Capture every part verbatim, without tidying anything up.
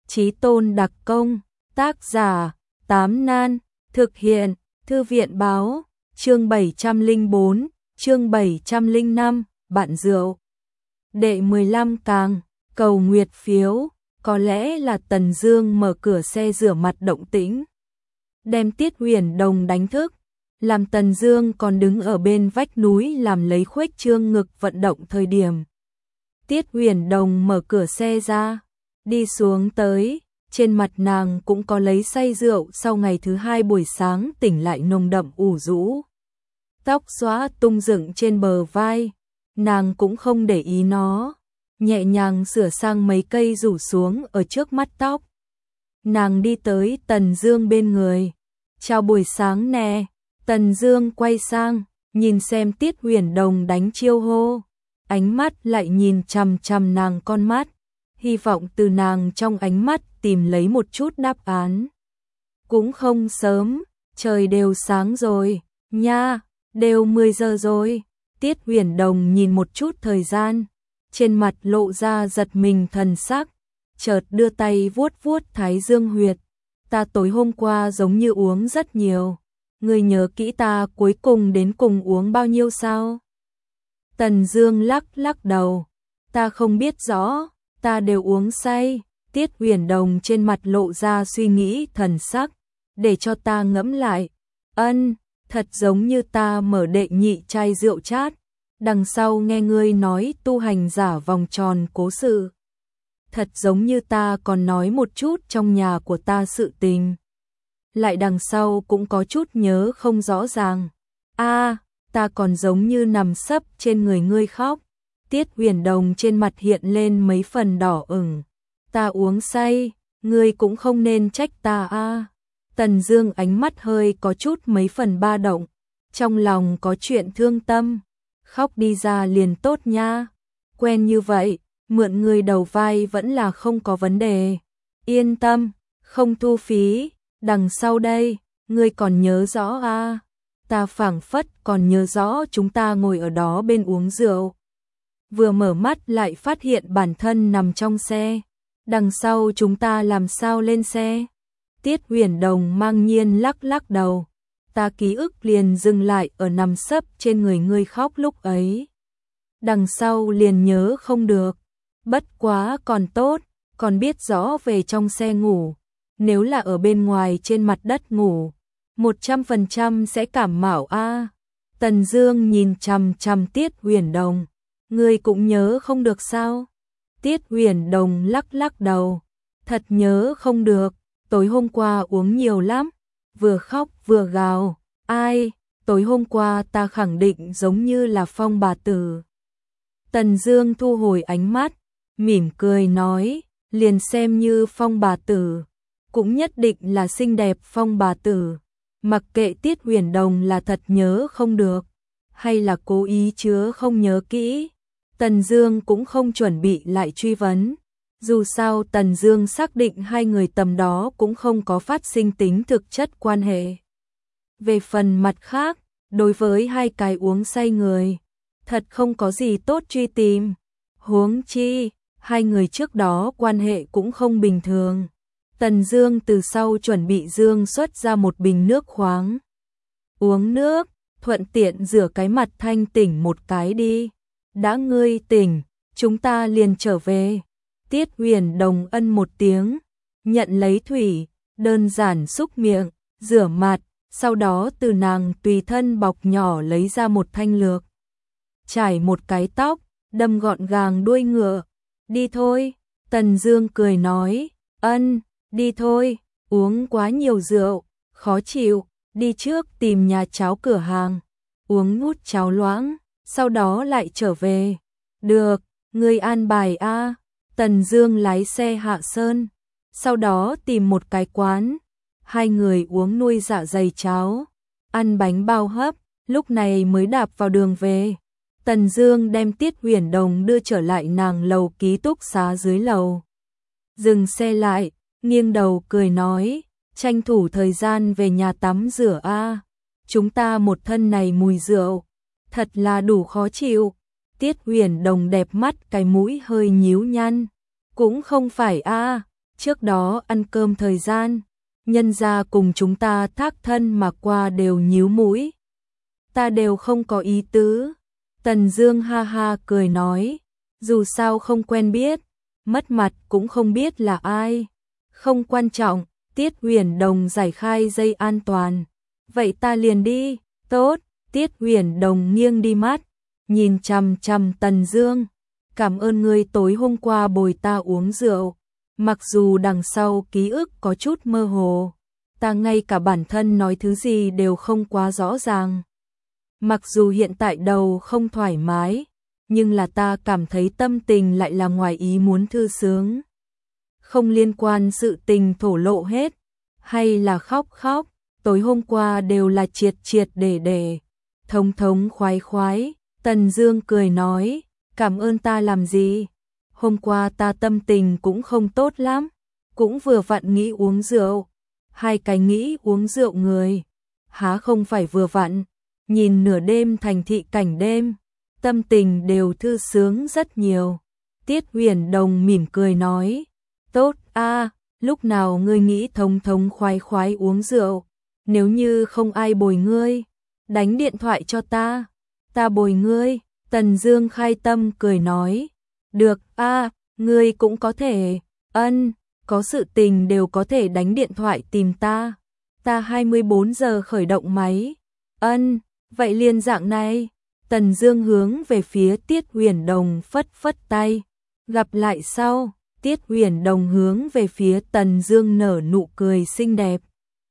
Chí tôn đặc công, tác giả, Tám Nan, thực hiện, Thư viện báo, chương bảy trăm lẻ bốn, chương bảy trăm lẻ năm, bạn rượu. Đệ mười lăm càng, cầu nguyệt phiếu, có lẽ là Tần Dương mở cửa xe rửa mặt động tĩnh, đem Tiết Huyền Đồng đánh thức, làm Tần Dương còn đứng ở bên vách núi làm lấy khuếch trương ngực vận động thời điểm. Tiết Huyền Đồng mở cửa xe ra, đi xuống tới, trên mặt nàng cũng có lấy say rượu sau ngày thứ hai buổi sáng tỉnh lại nồng đậm ủ rũ. Tóc xõa tung dựng trên bờ vai, nàng cũng không để ý nó, nhẹ nhàng sửa sang mấy cây rủ xuống ở trước mắt tóc. Nàng đi tới Tần Dương bên người. Chào buổi sáng nè. Tần Dương quay sang, nhìn xem Tiết Huyền Đồng đánh chiêu hô, ánh mắt lại nhìn chằm chằm nàng con mắt, hy vọng từ nàng trong ánh mắt tìm lấy một chút đáp án. Cũng không sớm, trời đều sáng rồi, nha, đều mười giờ rồi. Tiết Huyền Đồng nhìn một chút thời gian, trên mặt lộ ra giật mình thần sắc, chợt đưa tay vuốt vuốt thái dương huyệt. Ta tối hôm qua giống như uống rất nhiều, ngươi nhớ kỹ ta cuối cùng đến cùng uống bao nhiêu sao? Tần Dương lắc lắc đầu, ta không biết rõ, ta đều uống say. Tiết Huyền Đồng trên mặt lộ ra suy nghĩ thần sắc, để cho ta ngẫm lại. Ân, thật giống như ta mở đệ nhị chai rượu chát, đằng sau nghe ngươi nói tu hành giả vòng tròn cố sự. Thật giống như ta còn nói một chút trong nhà của ta sự tình, lại đằng sau cũng có chút nhớ không rõ ràng. A, à, ta còn giống như nằm sấp trên người ngươi khóc. Tiết Huyền Đồng trên mặt hiện lên mấy phần đỏ ửng. Ta uống say, ngươi cũng không nên trách ta a. À. Tần Dương ánh mắt hơi có chút mấy phần ba động, trong lòng có chuyện thương tâm, khóc đi ra liền tốt nha. Quen như vậy, mượn người đầu vai vẫn là không có vấn đề. Yên tâm, không thu phí. Đằng sau đây, ngươi còn nhớ rõ a? À? Ta phảng phất còn nhớ rõ chúng ta ngồi ở đó bên uống rượu. Vừa mở mắt lại phát hiện bản thân nằm trong xe. Đằng sau chúng ta làm sao lên xe? Tiết Huyền Đồng mang nhiên lắc lắc đầu. Ta ký ức liền dừng lại ở nằm sấp trên người ngươi khóc lúc ấy. Đằng sau liền nhớ không được. Bất quá còn tốt, còn biết rõ về trong xe ngủ. Nếu là ở bên ngoài trên mặt đất ngủ, một trăm phần trăm sẽ cảm mạo a. À. Tần Dương nhìn chằm chằm Tiết Huyền Đồng, ngươi cũng nhớ không được sao? Tiết Huyền Đồng lắc lắc đầu, thật nhớ không được, tối hôm qua uống nhiều lắm, vừa khóc vừa gào, ai, tối hôm qua ta khẳng định giống như là Phong bà tử. Tần Dương thu hồi ánh mắt, mỉm cười nói, liền xem như Phong bà tử, cũng nhất định là xinh đẹp Phong bà tử. Mặc kệ Tiết Huyền Đồng là thật nhớ không được, hay là cố ý chứa không nhớ kỹ, Tần Dương cũng không chuẩn bị lại truy vấn. Dù sao Tần Dương xác định hai người tầm đó cũng không có phát sinh tính thực chất quan hệ. Về phần mặt khác, đối với hai cái uống say người, thật không có gì tốt truy tìm. Huống chi, hai người trước đó quan hệ cũng không bình thường. Tần Dương từ sau chuẩn bị dương xuất ra một bình nước khoáng. Uống nước, thuận tiện rửa cái mặt thanh tỉnh một cái đi. Đã ngươi tỉnh, chúng ta liền trở về. Tiết Huyền Đồng ân một tiếng, nhận lấy thủy, đơn giản xúc miệng, rửa mặt, sau đó từ nàng tùy thân bọc nhỏ lấy ra một thanh lược. Trải một cái tóc, đâm gọn gàng đuôi ngựa. Đi thôi, Tần Dương cười nói, ân, đi thôi, uống quá nhiều rượu, khó chịu, đi trước tìm nhà cháo cửa hàng, uống nút cháo loãng, sau đó lại trở về. Được, ngươi an bài a. À. Tần Dương lái xe hạ sơn, sau đó tìm một cái quán, hai người uống nuôi dạ dày cháo, ăn bánh bao hấp, lúc này mới đạp vào đường về. Tần Dương đem Tiết Huyền Đồng đưa trở lại nàng lầu ký túc xá dưới lầu. Dừng xe lại, nghiêng đầu cười nói, tranh thủ thời gian về nhà tắm rửa a. À. Chúng ta một thân này mùi rượu, thật là đủ khó chịu. Tiết Huyền Đồng đẹp mắt cái mũi hơi nhíu nhăn. Cũng không phải a, à, trước đó ăn cơm thời gian, nhân gia cùng chúng ta thác thân mà qua đều nhíu mũi. Ta đều không có ý tứ. Tần Dương ha ha cười nói, dù sao không quen biết, mất mặt cũng không biết là ai. Không quan trọng, Tiết Huyền Đồng giải khai dây an toàn. Vậy ta liền đi, tốt, Tiết Huyền Đồng nghiêng đi mắt, nhìn chằm chằm Tần Dương. Cảm ơn ngươi tối hôm qua bồi ta uống rượu. Mặc dù đằng sau ký ức có chút mơ hồ, ta ngay cả bản thân nói thứ gì đều không quá rõ ràng. Mặc dù hiện tại đầu không thoải mái, nhưng là ta cảm thấy tâm tình lại là ngoài ý muốn thư sướng. Không liên quan sự tình thổ lộ hết, hay là khóc khóc, tối hôm qua đều là triệt triệt để để, thống thống khoái khoái. Tần Dương cười nói, cảm ơn ta làm gì? Hôm qua ta tâm tình cũng không tốt lắm, cũng vừa vặn nghĩ uống rượu. Hai cái nghĩ uống rượu người, há không phải vừa vặn, nhìn nửa đêm thành thị cảnh đêm, tâm tình đều thư sướng rất nhiều. Tiết Huyền Đồng mỉm cười nói, tốt a, lúc nào ngươi nghĩ thống thống khoái khoái uống rượu, nếu như không ai bồi ngươi, đánh điện thoại cho ta, ta bồi ngươi. Tần Dương khai tâm cười nói, được a, ngươi cũng có thể, ân, có sự tình đều có thể đánh điện thoại tìm ta, ta hai mươi bốn giờ khởi động máy, ân, vậy liền dạng này. Tần Dương hướng về phía Tiết Huyền Đồng phất phất tay, gặp lại sau. Tiết Huyền Đồng hướng về phía Tần Dương nở nụ cười xinh đẹp,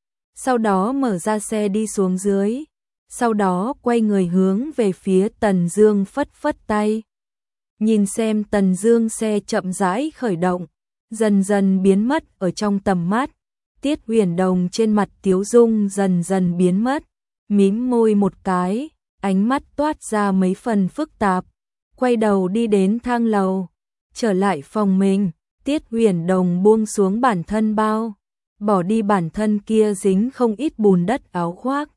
sau đó mở ra xe đi xuống dưới, sau đó quay người hướng về phía Tần Dương phất phất tay. Nhìn xem Tần Dương xe chậm rãi khởi động, dần dần biến mất ở trong tầm mắt. Tiết Huyền Đồng trên mặt tiếu dung dần dần biến mất, mím môi một cái, ánh mắt toát ra mấy phần phức tạp, quay đầu đi đến thang lầu, trở lại phòng mình. Tiết Huyền Đồng buông xuống bản thân bao, bỏ đi bản thân kia dính không ít bùn đất áo khoác,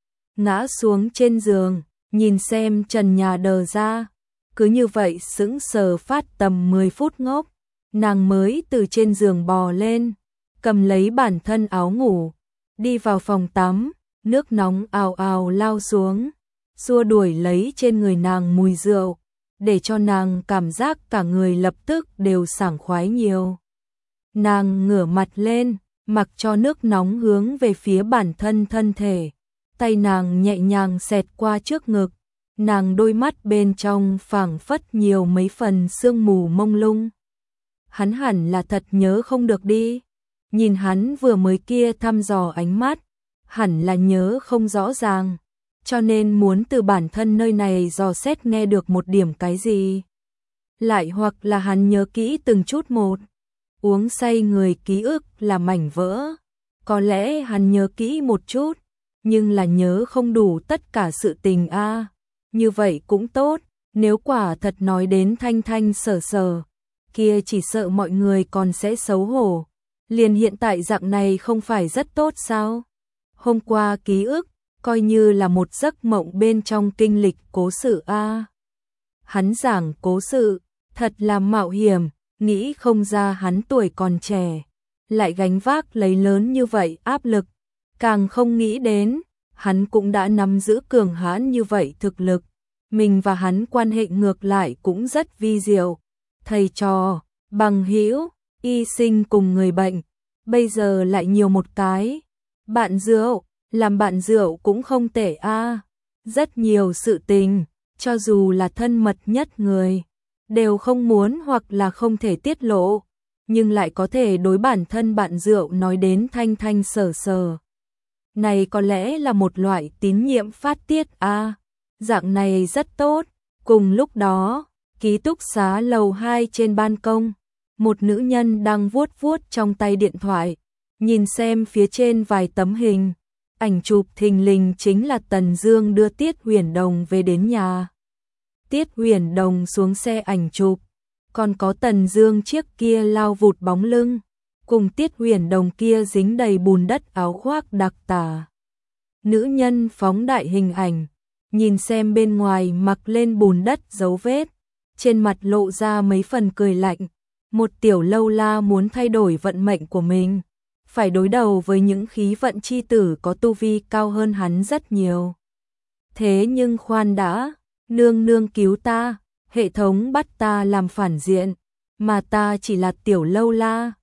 ngã xuống trên giường, nhìn xem trần nhà đờ ra, cứ như vậy sững sờ phát tầm mười phút ngốc, nàng mới từ trên giường bò lên, cầm lấy bản thân áo ngủ, đi vào phòng tắm, nước nóng ào ào lao xuống, xua đuổi lấy trên người nàng mùi rượu, để cho nàng cảm giác cả người lập tức đều sảng khoái nhiều. Nàng ngửa mặt lên, mặc cho nước nóng hướng về phía bản thân thân thể, tay nàng nhẹ nhàng xẹt qua trước ngực, nàng đôi mắt bên trong phảng phất nhiều mấy phần sương mù mông lung. Hắn hẳn là thật nhớ không được đi, nhìn hắn vừa mới kia thăm dò ánh mắt, hẳn là nhớ không rõ ràng, cho nên muốn từ bản thân nơi này dò xét nghe được một điểm cái gì. Lại hoặc là hắn nhớ kỹ từng chút một, uống say người ký ức là mảnh vỡ, có lẽ hắn nhớ kỹ một chút, nhưng là nhớ không đủ tất cả sự tình a. À. Như vậy cũng tốt, nếu quả thật nói đến thanh thanh sở sở, kia chỉ sợ mọi người còn sẽ xấu hổ. Liền hiện tại dạng này không phải rất tốt sao? Hôm qua ký ức, coi như là một giấc mộng bên trong kinh lịch cố sự a. À. Hắn giảng cố sự, thật là mạo hiểm, nghĩ không ra hắn tuổi còn trẻ, lại gánh vác lấy lớn như vậy áp lực, càng không nghĩ đến, hắn cũng đã nắm giữ cường hãn như vậy thực lực, mình và hắn quan hệ ngược lại cũng rất vi diệu, thầy trò, bằng hữu, y sinh cùng người bệnh, bây giờ lại nhiều một cái, bạn rượu, làm bạn rượu cũng không tệ a, à. Rất nhiều sự tình, cho dù là thân mật nhất người, đều không muốn hoặc là không thể tiết lộ, nhưng lại có thể đối bản thân bạn rượu nói đến thanh thanh sở sở. Này có lẽ là một loại tín nhiệm phát tiết a, à. Dạng này rất tốt. Cùng lúc đó, ký túc xá lầu hai trên ban công, một nữ nhân đang vuốt vuốt trong tay điện thoại, nhìn xem phía trên vài tấm hình, ảnh chụp thình lình chính là Tần Dương đưa Tiết Huyền Đồng về đến nhà. Tiết Huyền Đồng xuống xe ảnh chụp, còn có Tần Dương chiếc kia lao vụt bóng lưng, cùng Tiết Huyền Đồng kia dính đầy bùn đất áo khoác đặc tả. Nữ nhân phóng đại hình ảnh, nhìn xem bên ngoài mặc lên bùn đất dấu vết, trên mặt lộ ra mấy phần cười lạnh, Một tiểu lâu la muốn thay đổi vận mệnh của mình, phải đối đầu với những khí vận chi tử có tu vi cao hơn hắn rất nhiều. Thế nhưng khoan đã, nương nương cứu ta, hệ thống bắt ta làm phản diện, mà ta chỉ là tiểu lâu la,